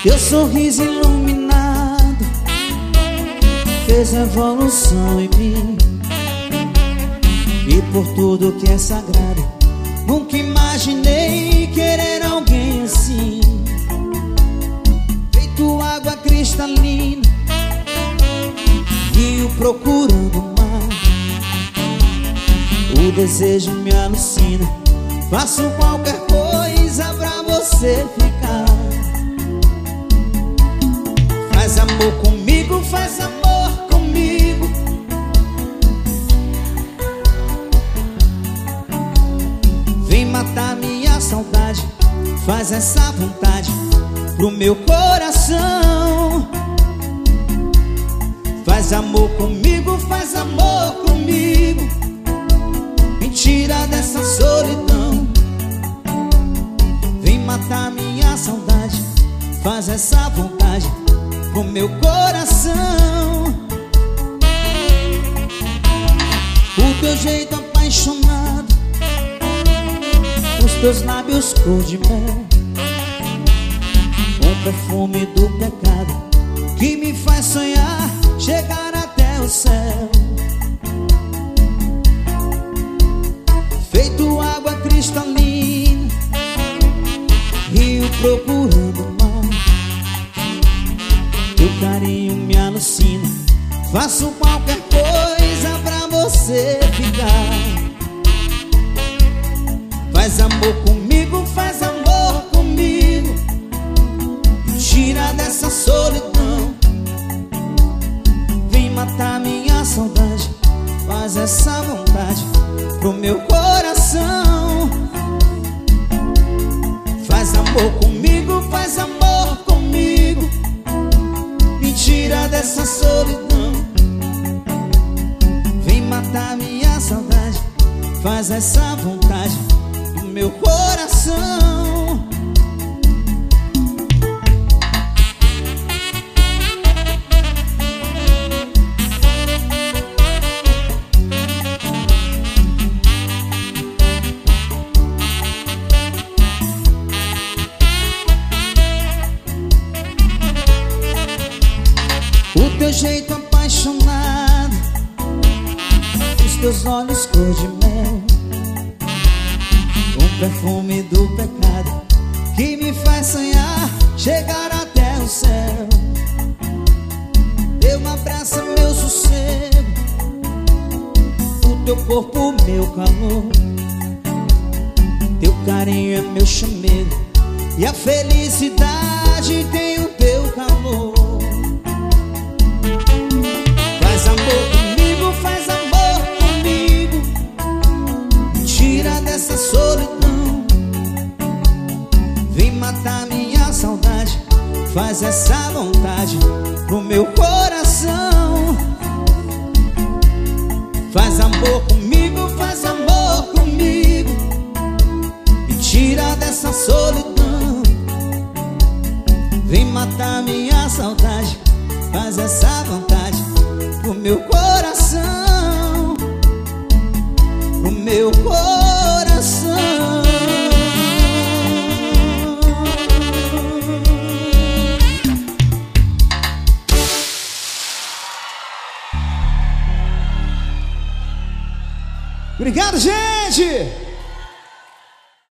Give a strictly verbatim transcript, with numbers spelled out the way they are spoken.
Teu sorriso iluminado fez revolução em mim. E por tudo que é sagrado, nunca imaginei querer alguém assim. Feito água cristalina, rio procurando mar. O desejo me alucina, faço qualquer coisa pra você ficar. Faz amor comigo, faz amor comigo. Vem matar minha saudade, faz essa vontade pro meu coração. Faz amor comigo, faz amor comigo. Me tira dessa solidão. Vem matar minha saudade, faz essa vontade pro meu coração. O teu jeito apaixonado, os teus lábios cor de mel, um perfume do pecado que me faz sonhar chegar até o céu. Feito água cristalina, rio procurando mar. Teu carinho me alucina, faço qualquer coisa pra você ficar. Faz amor comigo, faz amor comigo. Tira dessa solidão. Vem matar minha saudade, faz essa vontade pro meu coração. Faz amor comigo, faz amor comigo. Me tira dessa solidão. Vem matar minha saudade, faz essa vontade pro meu coração. O teu jeito apaixonado, os teus olhos cor de mel, um perfume do pecado que me faz sonhar chegar até o céu. Teu abraço é meu sossego, o teu corpo meu calor. Teu carinho é meu chamego e a felicidade tem o teu calor. Faz amor comigo, faz amor comigo. Tira dessa solidão. Vem matar minha saudade, faz essa vontade pro meu coração. Faz amor comigo, faz amor comigo. Me tira dessa solidão. Vem matar minha saudade, faz essa vontade pro meu coração, pro meu coração. Obrigado, gente!